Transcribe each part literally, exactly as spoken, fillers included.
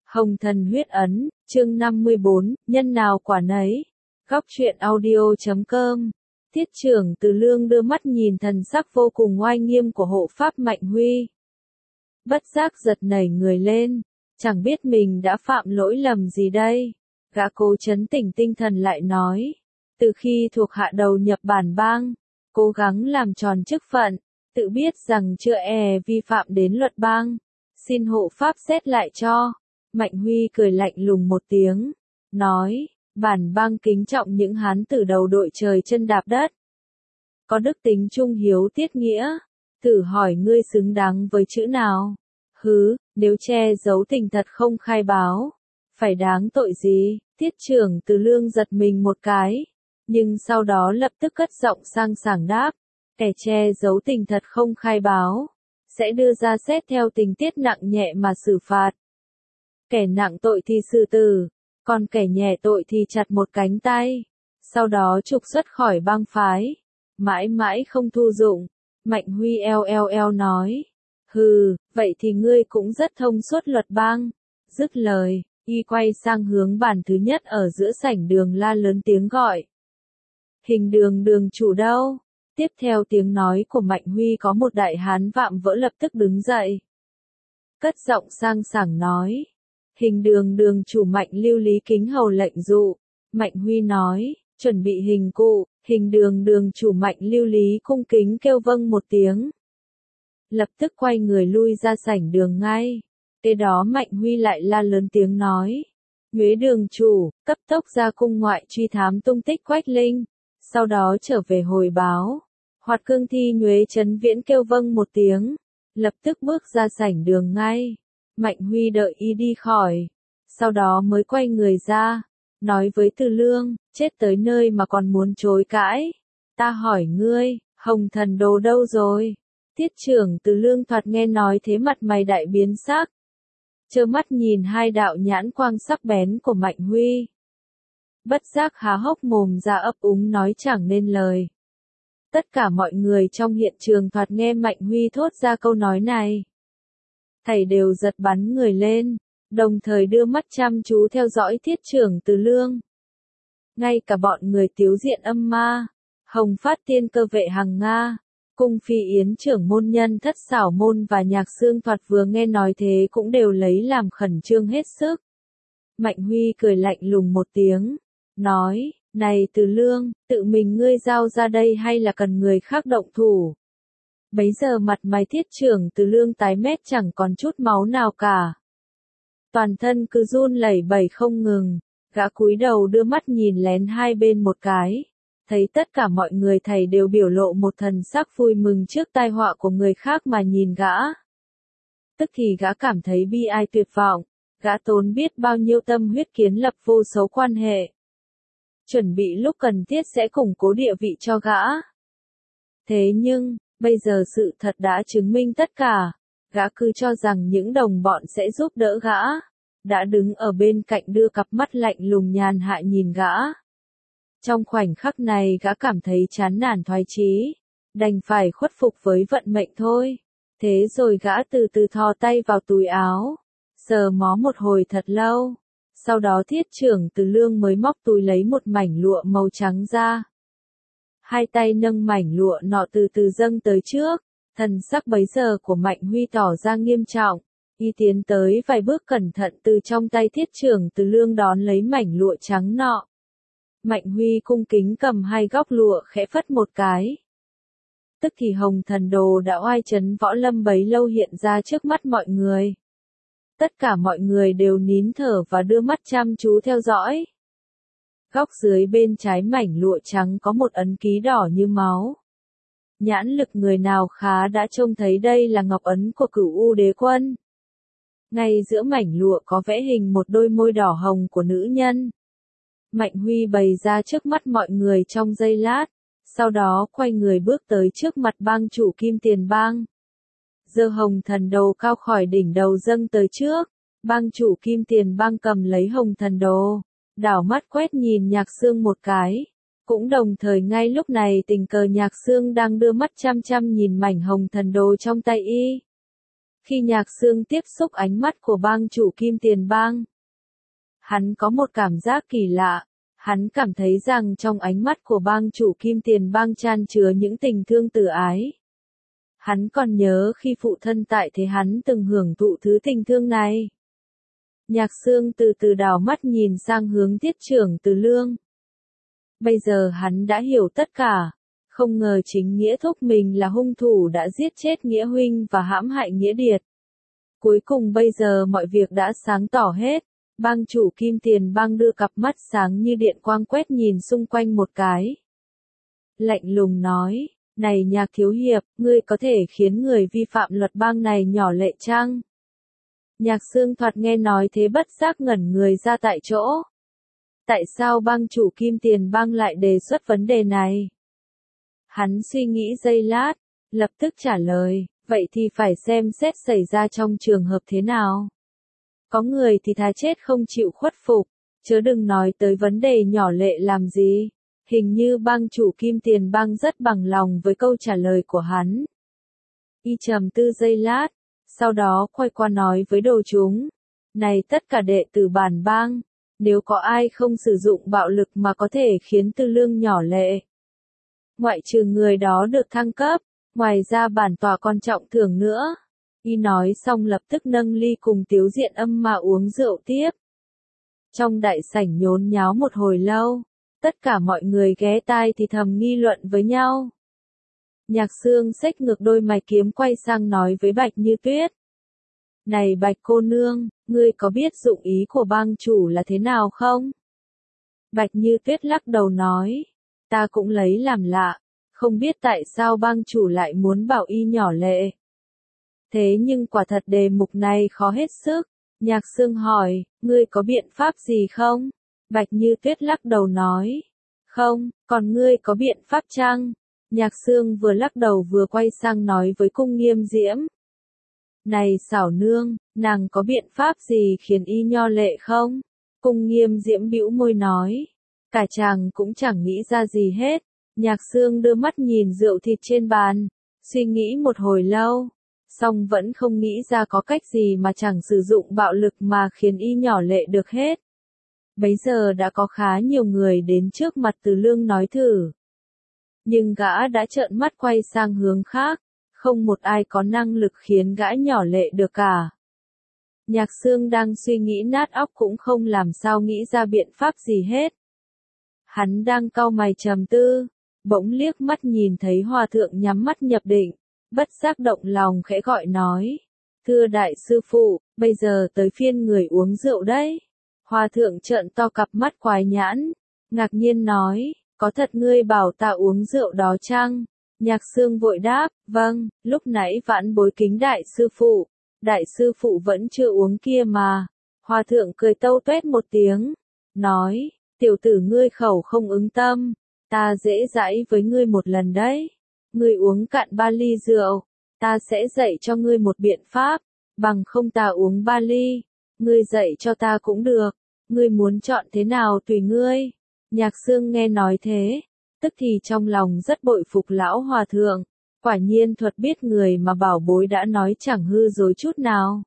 Hồng Thần Huyết Ấn, chương năm mươi bốn, nhân nào quả nấy. Góc truyện audio chấm com. Tiết trưởng Từ Lương đưa mắt nhìn thần sắc vô cùng oai nghiêm của hộ pháp Mạnh Huy. Bất giác giật nảy người lên, chẳng biết mình đã phạm lỗi lầm gì đây. Gã cố trấn tĩnh tinh thần lại nói, từ khi thuộc hạ đầu nhập bản bang, cố gắng làm tròn chức phận, tự biết rằng chưa e vi phạm đến luật bang, xin hộ pháp xét lại cho. Mạnh Huy cười lạnh lùng một tiếng, nói, bản bang kính trọng những hán tử đầu đội trời chân đạp đất. Có đức tính trung hiếu tiết nghĩa, thử hỏi ngươi xứng đáng với chữ nào? Hứ, nếu che giấu tình thật không khai báo, phải đáng tội gì? Tiết trưởng Từ Lương giật mình một cái, nhưng sau đó lập tức cất giọng sang sảng đáp, kẻ che giấu tình thật không khai báo, sẽ đưa ra xét theo tình tiết nặng nhẹ mà xử phạt. Kẻ nặng tội thì xử tử, còn kẻ nhẹ tội thì chặt một cánh tay, sau đó trục xuất khỏi bang phái, mãi mãi không thu dụng. Mạnh Huy eo eo eo nói, hừ, vậy thì ngươi cũng rất thông suốt luật bang. Dứt lời, y quay sang hướng bàn thứ nhất ở giữa sảnh đường la lớn tiếng gọi. Hình đường đường chủ đâu? Tiếp theo tiếng nói của Mạnh Huy có một đại hán vạm vỡ lập tức đứng dậy. Cất giọng sang sảng nói. Hình đường đường chủ Mạnh Lưu Lý kính hầu lệnh dụ. Mạnh Huy nói, chuẩn bị hình cụ, hình đường đường chủ Mạnh Lưu Lý cung kính kêu vâng một tiếng. Lập tức quay người lui ra sảnh đường ngay. Kế đó Mạnh Huy lại la lớn tiếng nói. Nhuế đường chủ, cấp tốc ra cung ngoại truy thám tung tích Quách Linh. Sau đó trở về hồi báo. Hoạt cương thi Nhuế Trấn Viễn kêu vâng một tiếng. Lập tức bước ra sảnh đường ngay. Mạnh Huy đợi y đi khỏi. Sau đó mới quay người ra. Nói với Từ Lương, chết tới nơi mà còn muốn chối cãi. Ta hỏi ngươi, Hồng Thần Đồ đâu rồi? Tiết trưởng Từ Lương thoạt nghe nói thế mặt mày đại biến sắc. Trơ mắt nhìn hai đạo nhãn quang sắc bén của Mạnh Huy. Bất giác há hốc mồm ra ấp úng nói chẳng nên lời. Tất cả mọi người trong hiện trường thoạt nghe Mạnh Huy thốt ra câu nói này. Thầy đều giật bắn người lên, đồng thời đưa mắt chăm chú theo dõi Tiết trưởng Từ Lương. Ngay cả bọn người Tiếu Diện Âm Ma, Hồng Phát Tiên Cơ Vệ Hằng Nga, Cung Phi Yến trưởng môn nhân Thất Xảo Môn và Nhạc Xương Thoạt vừa nghe nói thế cũng đều lấy làm khẩn trương hết sức. Mạnh Huy cười lạnh lùng một tiếng, nói, này Từ Lương, tự mình ngươi giao ra đây hay là cần người khác động thủ? Bấy giờ mặt mày Tiết trưởng Từ Lương tái mét chẳng còn chút máu nào cả. Toàn thân cứ run lẩy bẩy không ngừng, gã cúi đầu đưa mắt nhìn lén hai bên một cái. Thấy tất cả mọi người thầy đều biểu lộ một thần sắc vui mừng trước tai họa của người khác mà nhìn gã. Tức thì gã cảm thấy bi ai tuyệt vọng, gã tốn biết bao nhiêu tâm huyết kiến lập vô số quan hệ. Chuẩn bị lúc cần thiết sẽ củng cố địa vị cho gã. Thế nhưng, bây giờ sự thật đã chứng minh tất cả, gã cứ cho rằng những đồng bọn sẽ giúp đỡ gã, đã đứng ở bên cạnh đưa cặp mắt lạnh lùng nhàn hạ nhìn gã. Trong khoảnh khắc này gã cảm thấy chán nản thoái chí, đành phải khuất phục với vận mệnh thôi. Thế rồi gã từ từ thò tay vào túi áo, sờ mó một hồi thật lâu. Sau đó Tiết trưởng Từ Lương mới móc túi lấy một mảnh lụa màu trắng ra. Hai tay nâng mảnh lụa nọ từ từ dâng tới trước, thần sắc bấy giờ của Mạnh Huy tỏ ra nghiêm trọng. Y tiến tới vài bước cẩn thận từ trong tay Tiết trưởng Từ Lương đón lấy mảnh lụa trắng nọ. Mạnh Huy cung kính cầm hai góc lụa khẽ phất một cái. Tức thì Hồng Thần Đồ đã oai trấn võ lâm bấy lâu hiện ra trước mắt mọi người. Tất cả mọi người đều nín thở và đưa mắt chăm chú theo dõi. Góc dưới bên trái mảnh lụa trắng có một ấn ký đỏ như máu. Nhãn lực người nào khá đã trông thấy đây là ngọc ấn của Cửu U Đế Quân. Ngay giữa mảnh lụa có vẽ hình một đôi môi đỏ hồng của nữ nhân. Mạnh Huy bày ra trước mắt mọi người trong giây lát, sau đó quay người bước tới trước mặt bang chủ Kim Tiền Bang. Giơ Hồng Thần Đồ cao khỏi đỉnh đầu dâng tới trước, bang chủ Kim Tiền Bang cầm lấy Hồng Thần Đồ, đảo mắt quét nhìn Nhạc Xương một cái. Cũng đồng thời ngay lúc này tình cờ Nhạc Xương đang đưa mắt chăm chăm nhìn mảnh Hồng Thần Đồ trong tay y. Khi Nhạc Xương tiếp xúc ánh mắt của bang chủ Kim Tiền Bang, hắn có một cảm giác kỳ lạ. Hắn cảm thấy rằng trong ánh mắt của bang chủ Kim Tiền Bang chan chứa những tình thương từ ái. Hắn còn nhớ khi phụ thân tại thế hắn từng hưởng thụ thứ tình thương này. Nhạc Xương từ từ đảo mắt nhìn sang hướng Tiết Trưởng Từ Lương. Bây giờ hắn đã hiểu tất cả. Không ngờ chính Nghĩa thúc mình là hung thủ đã giết chết Nghĩa huynh và hãm hại Nghĩa Điệt. Cuối cùng bây giờ mọi việc đã sáng tỏ hết. Bang chủ Kim Tiền Bang đưa cặp mắt sáng như điện quang quét nhìn xung quanh một cái. Lạnh lùng nói, này Nhạc thiếu hiệp, ngươi có thể khiến người vi phạm luật bang này nhỏ lệ chăng? Nhạc Xương thoạt nghe nói thế bất giác ngẩn người ra tại chỗ. Tại sao bang chủ Kim Tiền Bang lại đề xuất vấn đề này? Hắn suy nghĩ giây lát, lập tức trả lời, vậy thì phải xem xét xảy ra trong trường hợp thế nào. Có người thì thà chết không chịu khuất phục, chớ đừng nói tới vấn đề nhỏ lệ làm gì. Hình như bang chủ Kim Tiền Bang rất bằng lòng với câu trả lời của hắn. Y trầm tư giây lát, sau đó quay qua nói với đồ chúng. Này tất cả đệ tử bản bang, nếu có ai không sử dụng bạo lực mà có thể khiến Tư Lương nhỏ lệ, ngoại trừ người đó được thăng cấp, ngoài ra bản tòa còn trọng thưởng nữa. Y nói xong lập tức nâng ly cùng Tiếu Diện Âm mà uống rượu tiếp. Trong đại sảnh nhốn nháo một hồi lâu, tất cả mọi người ghé tai thì thầm nghi luận với nhau. Nhạc Xương xếch ngược đôi mày kiếm quay sang nói với Bạch Như Tuyết. Này Bạch cô nương, ngươi có biết dụng ý của bang chủ là thế nào không? Bạch Như Tuyết lắc đầu nói, ta cũng lấy làm lạ, không biết tại sao bang chủ lại muốn bảo y nhỏ lệ. Thế nhưng quả thật đề mục này khó hết sức. Nhạc Xương hỏi, ngươi có biện pháp gì không? Bạch Như Tuyết lắc đầu nói, không, còn ngươi có biện pháp chăng? Nhạc Xương vừa lắc đầu vừa quay sang nói với Cung Nghiêm Diễm. Này xảo nương, nàng có biện pháp gì khiến y nho lệ không? Cung Nghiêm Diễm bĩu môi nói, cả chàng cũng chẳng nghĩ ra gì hết. Nhạc Xương đưa mắt nhìn rượu thịt trên bàn, suy nghĩ một hồi lâu, song vẫn không nghĩ ra có cách gì mà chẳng sử dụng bạo lực mà khiến y nhỏ lệ được hết. Bấy giờ đã có khá nhiều người đến trước mặt Từ Lương nói thử. Nhưng gã đã trợn mắt quay sang hướng khác, không một ai có năng lực khiến gã nhỏ lệ được cả. Nhạc Xương đang suy nghĩ nát óc cũng không làm sao nghĩ ra biện pháp gì hết. Hắn đang cau mày trầm tư, bỗng liếc mắt nhìn thấy hòa thượng nhắm mắt nhập định, bất giác động lòng khẽ gọi nói. Thưa đại sư phụ, bây giờ tới phiên người uống rượu đấy. Hòa thượng trợn to cặp mắt quái nhãn, ngạc nhiên nói, có thật ngươi bảo ta uống rượu đó chăng? Nhạc Xương vội đáp, vâng, lúc nãy vãn bối kính đại sư phụ, đại sư phụ vẫn chưa uống kia mà. Hòa thượng cười tâu tuét một tiếng, nói, tiểu tử ngươi khẩu không ứng tâm, ta dễ dãi với ngươi một lần đấy. Ngươi uống cạn ba ly rượu, ta sẽ dạy cho ngươi một biện pháp, bằng không ta uống ba ly, ngươi dạy cho ta cũng được, ngươi muốn chọn thế nào tùy ngươi. Nhạc Xương nghe nói thế, tức thì trong lòng rất bội phục lão hòa thượng, quả nhiên thuật biết người mà bảo bối đã nói chẳng hư dối chút nào.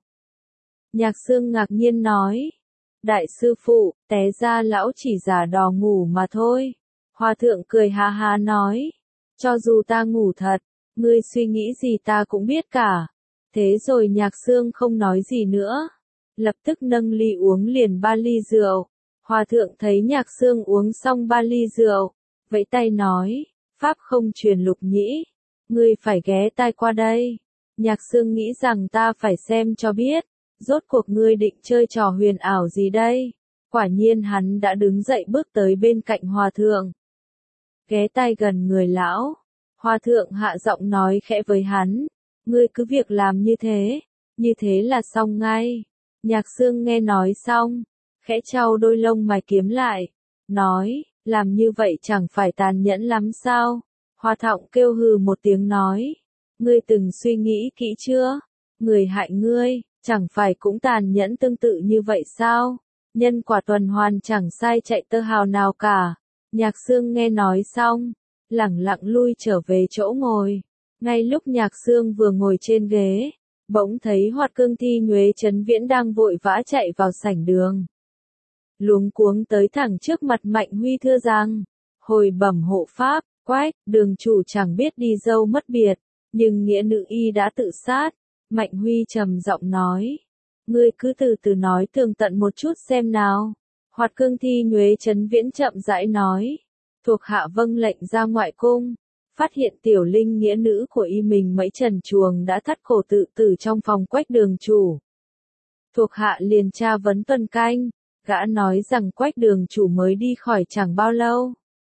Nhạc Xương ngạc nhiên nói, đại sư phụ, té ra lão chỉ giả đò ngủ mà thôi. Hòa thượng cười ha ha nói, cho dù ta ngủ thật, ngươi suy nghĩ gì ta cũng biết cả. Thế rồi Nhạc Xương không nói gì nữa, lập tức nâng ly uống liền ba ly rượu. Hòa thượng thấy Nhạc Xương uống xong ba ly rượu, vẫy tay nói, pháp không truyền Lục Nhĩ, ngươi phải ghé tai qua đây. Nhạc Xương nghĩ rằng ta phải xem cho biết, rốt cuộc ngươi định chơi trò huyền ảo gì đây. Quả nhiên hắn đã đứng dậy bước tới bên cạnh hòa thượng, ghé tai gần người lão. Hòa thượng hạ giọng nói khẽ với hắn, ngươi cứ việc làm như thế, như thế là xong ngay. Nhạc Xương nghe nói xong, khẽ chau đôi lông mày kiếm lại, nói, làm như vậy chẳng phải tàn nhẫn lắm sao? Hòa thượng kêu hừ một tiếng nói, ngươi từng suy nghĩ kỹ chưa? Người hại ngươi, chẳng phải cũng tàn nhẫn tương tự như vậy sao? Nhân quả tuần hoàn chẳng sai chạy tơ hào nào cả. Nhạc Xương nghe nói xong, lẳng lặng lui trở về chỗ ngồi. Ngay lúc Nhạc Xương vừa ngồi trên ghế, Bỗng thấy Hoạt Cương Thi Nhuế Trấn Viễn đang vội vã chạy vào sảnh đường. Luống cuống tới thẳng trước mặt Mạnh Huy thưa rằng, hồi bẩm hộ pháp, Quách, đường chủ chẳng biết đi dâu mất biệt, nhưng nghĩa nữ y đã tự sát. Mạnh Huy trầm giọng nói, ngươi cứ từ từ nói tường tận một chút xem nào. Hoạt Cương Thi Nhuế Trấn Viễn chậm rãi nói, thuộc hạ vâng lệnh ra ngoại cung, phát hiện tiểu linh nghĩa nữ của y mình mấy trần chuồng đã thắt cổ tự tử trong phòng Quách đường chủ. Thuộc hạ liền tra vấn tuần canh, gã nói rằng Quách đường chủ mới đi khỏi chẳng bao lâu.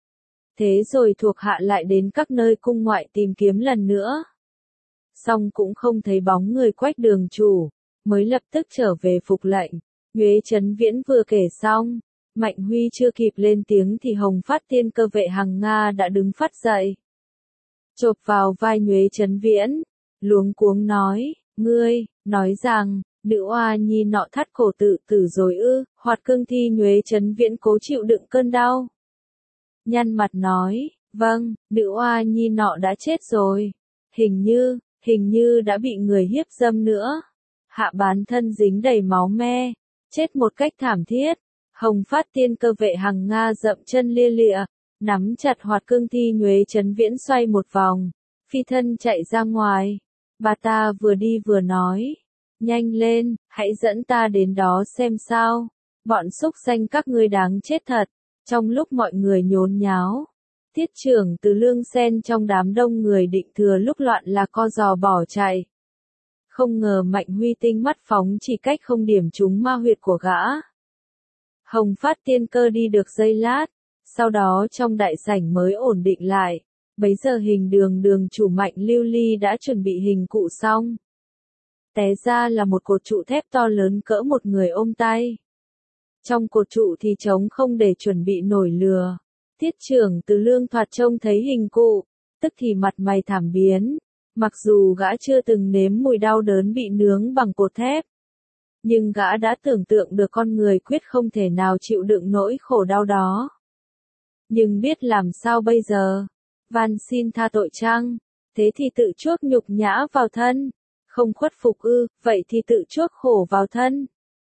Thế rồi thuộc hạ lại đến các nơi cung ngoại tìm kiếm lần nữa. Xong cũng không thấy bóng người Quách đường chủ, mới lập tức trở về phục lệnh. Nhuế Trấn Viễn vừa kể xong, Mạnh Huy chưa kịp lên tiếng thì Hồng Phát Tiên Cơ vệ Hằng Nga đã đứng phát dậy. Chộp vào vai Nhuế Trấn Viễn, luống cuống nói, ngươi, nói rằng, nữ oa nhi nọ thắt cổ tự tử rồi ư? Hoạt Cương Thi Nhuế Trấn Viễn cố chịu đựng cơn đau. Nhăn mặt nói, vâng, nữ oa nhi nọ đã chết rồi. Hình như, hình như đã bị người hiếp dâm nữa. Hạ bán thân dính đầy máu me, chết một cách thảm thiết. Hồng Phát Tiên Cơ vệ Hằng Nga dậm chân lia lịa, nắm chặt Hoạt Cương Thi Nhuế Trấn Viễn xoay một vòng, phi thân chạy ra ngoài. Bà ta vừa đi vừa nói, nhanh lên, hãy dẫn ta đến đó xem sao. Bọn xúc sanh các ngươi đáng chết thật. Trong lúc mọi người nhốn nháo, Tiết trưởng Từ Lương xen trong đám đông người định thừa lúc loạn là co giò bỏ chạy. Không ngờ Mạnh Huy tinh mắt phóng chỉ cách không điểm trúng ma huyệt của gã. Hồng Phát Tiên Cơ đi được giây lát, sau đó trong đại sảnh mới ổn định lại. Bấy giờ Hình Đường đường chủ Mạnh Lưu Ly đã chuẩn bị hình cụ xong. Té ra là một cột trụ thép to lớn cỡ một người ôm tay. Trong cột trụ thì trống không để chuẩn bị nổi lửa. Tiết trưởng Từ Lương thoạt trông thấy hình cụ, tức thì mặt mày thảm biến. Mặc dù gã chưa từng nếm mùi đau đớn bị nướng bằng cột thép, nhưng gã đã tưởng tượng được con người quyết không thể nào chịu đựng nỗi khổ đau đó. Nhưng biết làm sao bây giờ? Van xin tha tội chăng? Thế thì tự chuốc nhục nhã vào thân. Không khuất phục ư, vậy thì tự chuốc khổ vào thân.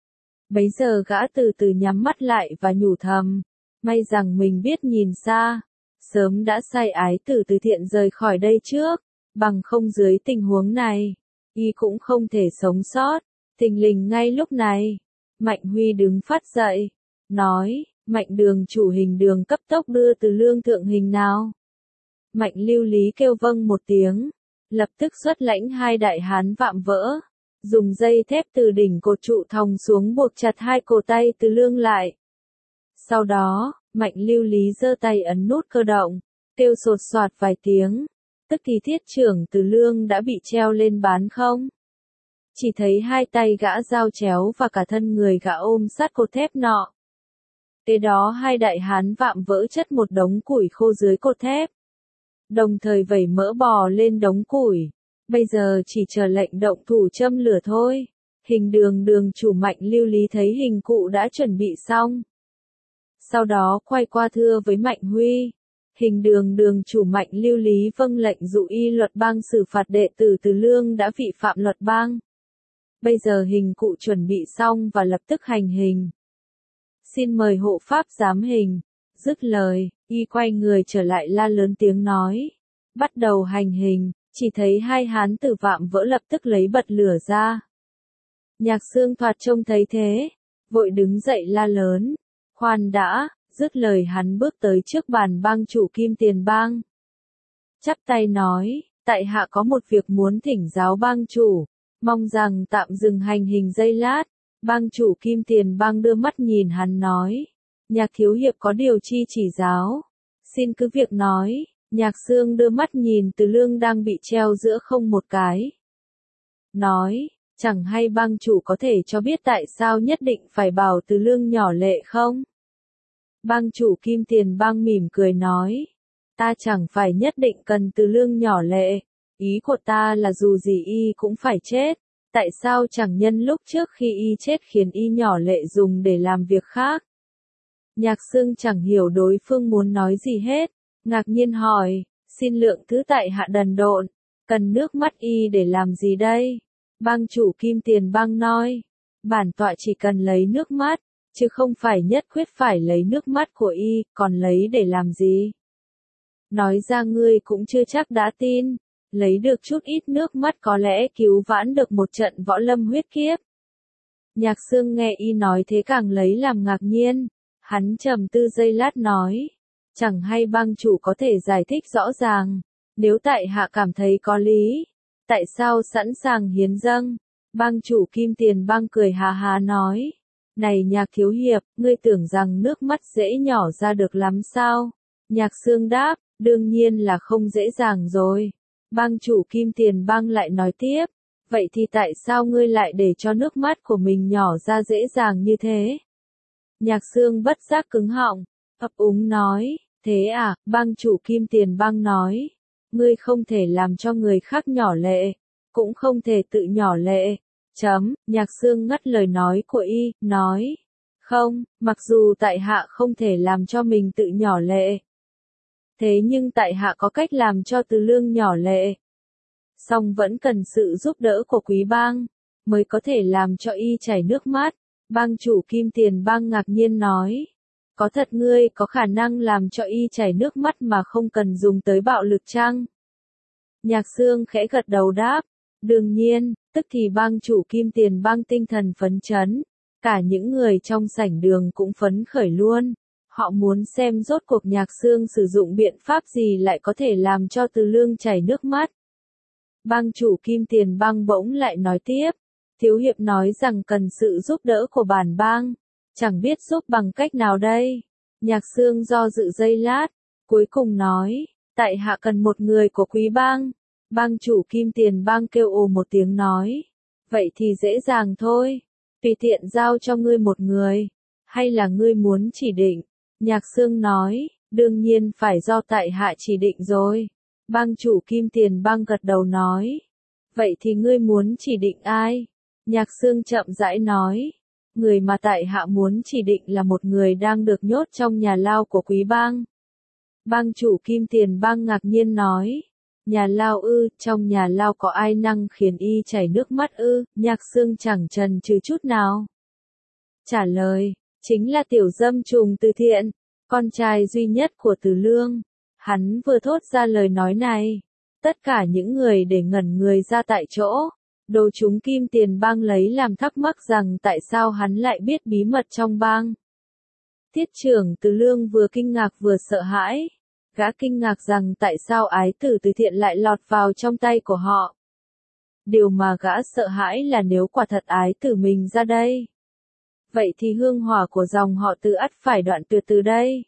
Bấy giờ gã từ từ nhắm mắt lại và nhủ thầm, may rằng mình biết nhìn xa, sớm đã sai ái tử từ thiện rời khỏi đây trước, bằng không dưới tình huống này, y cũng không thể sống sót. Thình lình ngay lúc này, Mạnh Huy đứng phát dậy, nói, Mạnh đường chủ Hình Đường cấp tốc đưa Từ Lương thượng hình nào. Mạnh Lưu Lý kêu vâng một tiếng, lập tức xuất lãnh hai đại hán vạm vỡ, dùng dây thép từ đỉnh cột trụ thòng xuống buộc chặt hai cổ tay Từ Lương lại. Sau đó, Mạnh Lưu Lý giơ tay ấn nút cơ động, kêu sột soạt vài tiếng, tức thì Thiết trưởng Từ Lương đã bị treo lên bán không. Chỉ thấy hai tay gã giao chéo và cả thân người gã ôm sát cột thép nọ. Kế đó hai đại hán vạm vỡ chất một đống củi khô dưới cột thép, đồng thời vẩy mỡ bò lên đống củi. Bây giờ chỉ chờ lệnh động thủ châm lửa thôi. Hình Đường đường chủ Mạnh Lưu Lý thấy hình cụ đã chuẩn bị xong. Sau đó quay qua thưa với Mạnh Huy. Hình Đường đường chủ Mạnh Lưu Lý vâng lệnh dụ y luật bang xử phạt đệ tử Từ Lương đã vi phạm luật bang. Bây giờ hình cụ chuẩn bị xong và lập tức hành hình. Xin mời hộ pháp giám hình. Dứt lời, y quay người trở lại la lớn tiếng nói. Bắt đầu hành hình, chỉ thấy hai hán tử vạm vỡ lập tức lấy bật lửa ra. Nhạc Xương thoạt trông thấy thế, vội đứng dậy la lớn. Khoan đã, dứt lời hắn bước tới trước bàn bang chủ Kim Tiền Bang. Chắp tay nói, tại hạ có một việc muốn thỉnh giáo bang chủ, mong rằng tạm dừng hành hình giây lát. Bang chủ Kim Tiền Bang đưa mắt nhìn hắn nói, Nhạc thiếu hiệp có điều chi chỉ giáo, xin cứ việc nói. Nhạc Xương đưa mắt nhìn Từ Lương đang bị treo giữa không một cái. Nói, chẳng hay bang chủ có thể cho biết tại sao nhất định phải bảo Từ Lương nhỏ lệ không? Bang chủ Kim Tiền Bang mỉm cười nói, ta chẳng phải nhất định cần Từ Lương nhỏ lệ, ý của ta là dù gì y cũng phải chết, tại sao chẳng nhân lúc trước khi y chết khiến y nhỏ lệ dùng để làm việc khác? Nhạc Xương chẳng hiểu đối phương muốn nói gì hết, ngạc nhiên hỏi, xin lượng thứ tại hạ đần độn, cần nước mắt y để làm gì đây? Bang chủ Kim Tiền Bang nói, bản tọa chỉ cần lấy nước mắt, chứ không phải nhất quyết phải lấy nước mắt của y, còn lấy để làm gì? Nói ra ngươi cũng chưa chắc đã tin, lấy được chút ít nước mắt có lẽ cứu vãn được một trận võ lâm huyết kiếp. Nhạc Xương nghe y nói thế càng lấy làm ngạc nhiên, hắn trầm tư giây lát nói, chẳng hay bang chủ có thể giải thích rõ ràng, nếu tại hạ cảm thấy có lý, tại sao sẵn sàng hiến dâng? Bang chủ Kim Tiền Bang cười hà hà nói, này Nhạc thiếu hiệp, ngươi tưởng rằng nước mắt dễ nhỏ ra được lắm sao? Nhạc Xương đáp, đương nhiên là không dễ dàng rồi. Bang chủ Kim Tiền Bang lại nói tiếp, vậy thì tại sao ngươi lại để cho nước mắt của mình nhỏ ra dễ dàng như thế? Nhạc Xương bất giác cứng họng, ấp úng nói, thế à, bang chủ Kim Tiền Bang nói, ngươi không thể làm cho người khác nhỏ lệ, cũng không thể tự nhỏ lệ. Chấm, Nhạc Xương ngắt lời nói của y, nói, không, mặc dù tại hạ không thể làm cho mình tự nhỏ lệ, thế nhưng tại hạ có cách làm cho Từ Lương nhỏ lệ. Song vẫn cần sự giúp đỡ của quý bang, mới có thể làm cho y chảy nước mắt. Bang chủ Kim Tiền Bang ngạc nhiên nói, có thật ngươi có khả năng làm cho y chảy nước mắt mà không cần dùng tới bạo lực chăng? Nhạc Xương khẽ gật đầu đáp, đương nhiên, tức thì bang chủ Kim Tiền Bang tinh thần phấn chấn, cả những người trong sảnh đường cũng phấn khởi luôn. Họ muốn xem rốt cuộc Nhạc Xương sử dụng biện pháp gì lại có thể làm cho Từ Lương chảy nước mắt. Bang chủ Kim Tiền Bang bỗng lại nói tiếp, thiếu hiệp nói rằng cần sự giúp đỡ của bản bang, chẳng biết giúp bằng cách nào đây? Nhạc Xương do dự giây lát, cuối cùng nói, tại hạ cần một người của quý bang. Bang chủ Kim Tiền Bang kêu ồ một tiếng nói, vậy thì dễ dàng thôi, tùy tiện giao cho ngươi một người, hay là ngươi muốn chỉ định? Nhạc Xương nói, đương nhiên phải do tại hạ chỉ định rồi. Bang chủ Kim Tiền Bang gật đầu nói, vậy thì ngươi muốn chỉ định ai? Nhạc Xương chậm rãi nói, người mà tại hạ muốn chỉ định là một người đang được nhốt trong nhà lao của quý bang. Bang chủ Kim Tiền Bang ngạc nhiên nói, nhà lao ư, trong nhà lao có ai năng khiến y chảy nước mắt ư? Nhạc Xương chẳng chần chừ chút nào. Trả lời, chính là tiểu dâm trùng Từ Thiện, con trai duy nhất của Từ Lương. Hắn vừa thốt ra lời nói này, tất cả những người để ngẩn người ra tại chỗ. Đồ chúng Kim Tiền Bang lấy làm thắc mắc rằng tại sao hắn lại biết bí mật trong bang. Tiết trưởng Từ Lương vừa kinh ngạc vừa sợ hãi. Gã kinh ngạc rằng tại sao ái tử Từ Thiện lại lọt vào trong tay của họ. Điều mà gã sợ hãi là nếu quả thật ái tử mình ra đây, vậy thì hương hỏa của dòng họ Từ ắt phải đoạn tuyệt từ đây.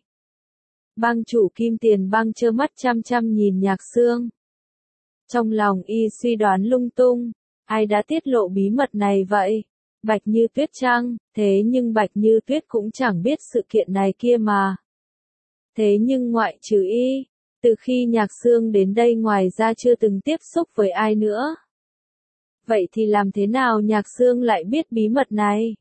Bang chủ Kim Tiền Bang trơ mắt chăm chăm nhìn Nhạc Xương. Trong lòng y suy đoán lung tung, ai đã tiết lộ bí mật này vậy? Bạch Như Tuyết chăng? Thế nhưng Bạch Như Tuyết cũng chẳng biết sự kiện này kia mà. Thế nhưng ngoại trừ y, từ khi Nhạc Xương đến đây ngoài ra chưa từng tiếp xúc với ai nữa. Vậy thì làm thế nào Nhạc Xương lại biết bí mật này?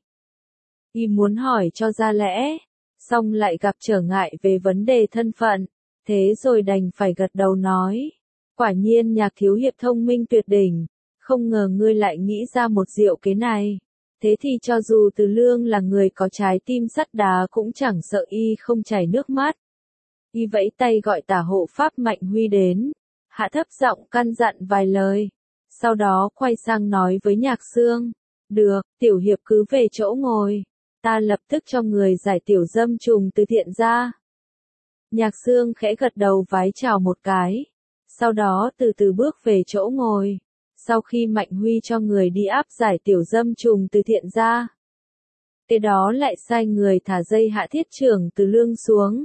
Y muốn hỏi cho ra lẽ, song lại gặp trở ngại về vấn đề thân phận, thế rồi đành phải gật đầu nói. Quả nhiên Nhạc thiếu hiệp thông minh tuyệt đỉnh, không ngờ ngươi lại nghĩ ra một diệu kế này. Thế thì cho dù Từ Lương là người có trái tim sắt đá cũng chẳng sợ y không chảy nước mắt. Y vẫy tay gọi Tả hộ pháp Mạnh Huy đến, hạ thấp giọng căn dặn vài lời, sau đó quay sang nói với Nhạc Xương, được, tiểu hiệp cứ về chỗ ngồi, ta lập tức cho người giải tiểu dâm trùng Từ Thiện ra. Nhạc Xương khẽ gật đầu vái chào một cái, sau đó từ từ bước về chỗ ngồi, sau khi Mạnh Huy cho người đi áp giải tiểu dâm trùng Từ Thiện ra. Kế đó lại sai người thả dây hạ thiết trưởng Từ Lương xuống.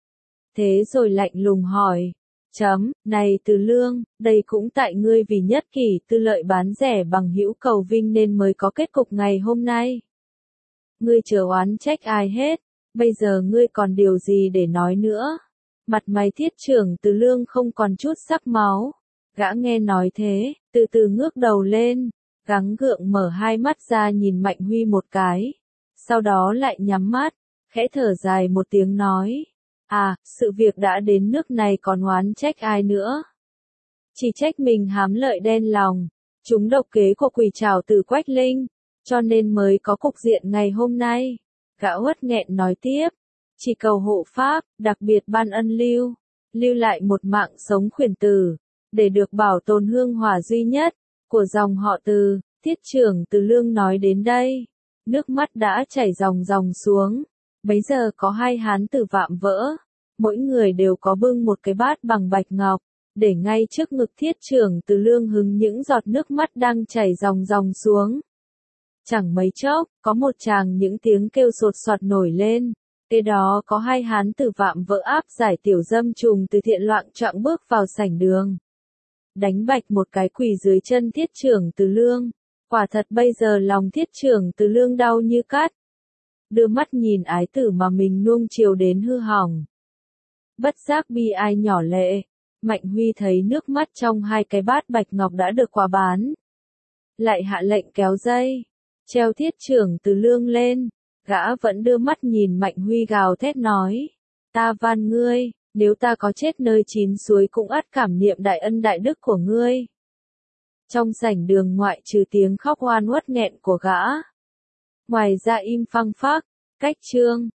Thế rồi lạnh lùng hỏi, chấm, này Từ Lương, đây cũng tại ngươi vì nhất kỷ tư lợi bán rẻ bằng hữu cầu vinh nên mới có kết cục ngày hôm nay. Ngươi chớ oán trách ai hết, bây giờ ngươi còn điều gì để nói nữa? Mặt mày thiết trưởng Từ Lương không còn chút sắc máu. Gã nghe nói thế, từ từ ngước đầu lên, gắng gượng mở hai mắt ra nhìn Mạnh Huy một cái. Sau đó lại nhắm mắt, khẽ thở dài một tiếng nói. À, sự việc đã đến nước này còn oán trách ai nữa? Chỉ trách mình hám lợi đen lòng. Chúng độc kế của quỷ trảo tử Quách Linh, cho nên mới có cục diện ngày hôm nay. Gã uất nghẹn nói tiếp, chỉ cầu hộ pháp, đặc biệt ban ân lưu, lưu lại một mạng sống khuyển tử, để được bảo tồn hương hỏa duy nhất, của dòng họ Từ. Thiết trưởng Từ Lương nói đến đây, nước mắt đã chảy ròng ròng xuống, bấy giờ có hai hán tử vạm vỡ, mỗi người đều có bưng một cái bát bằng bạch ngọc, để ngay trước ngực thiết trưởng Từ Lương hứng những giọt nước mắt đang chảy ròng ròng xuống. Chẳng mấy chốc, có một tràng những tiếng kêu sột soạt nổi lên, kế đó có hai hán tử vạm vỡ áp giải tiểu dâm trùng từ thiện loạng choạng bước vào sảnh đường. Đánh bạch một cái quỳ dưới chân thiết trưởng Từ Lương, quả thật bây giờ lòng thiết trưởng Từ Lương đau như cắt. Đưa mắt nhìn ái tử mà mình nuông chiều đến hư hỏng. Bất giác bi ai nhỏ lệ, Mạnh Huy thấy nước mắt trong hai cái bát bạch ngọc đã được quà bán. Lại hạ lệnh kéo dây, treo thiết trưởng Từ Lương lên, gã vẫn đưa mắt nhìn Mạnh Huy gào thét nói, ta van ngươi, nếu ta có chết nơi chín suối cũng ắt cảm niệm đại ân đại đức của ngươi. Trong sảnh đường ngoại trừ tiếng khóc oan uất nghẹn của gã, ngoài ra im phăng phắc, cách chương.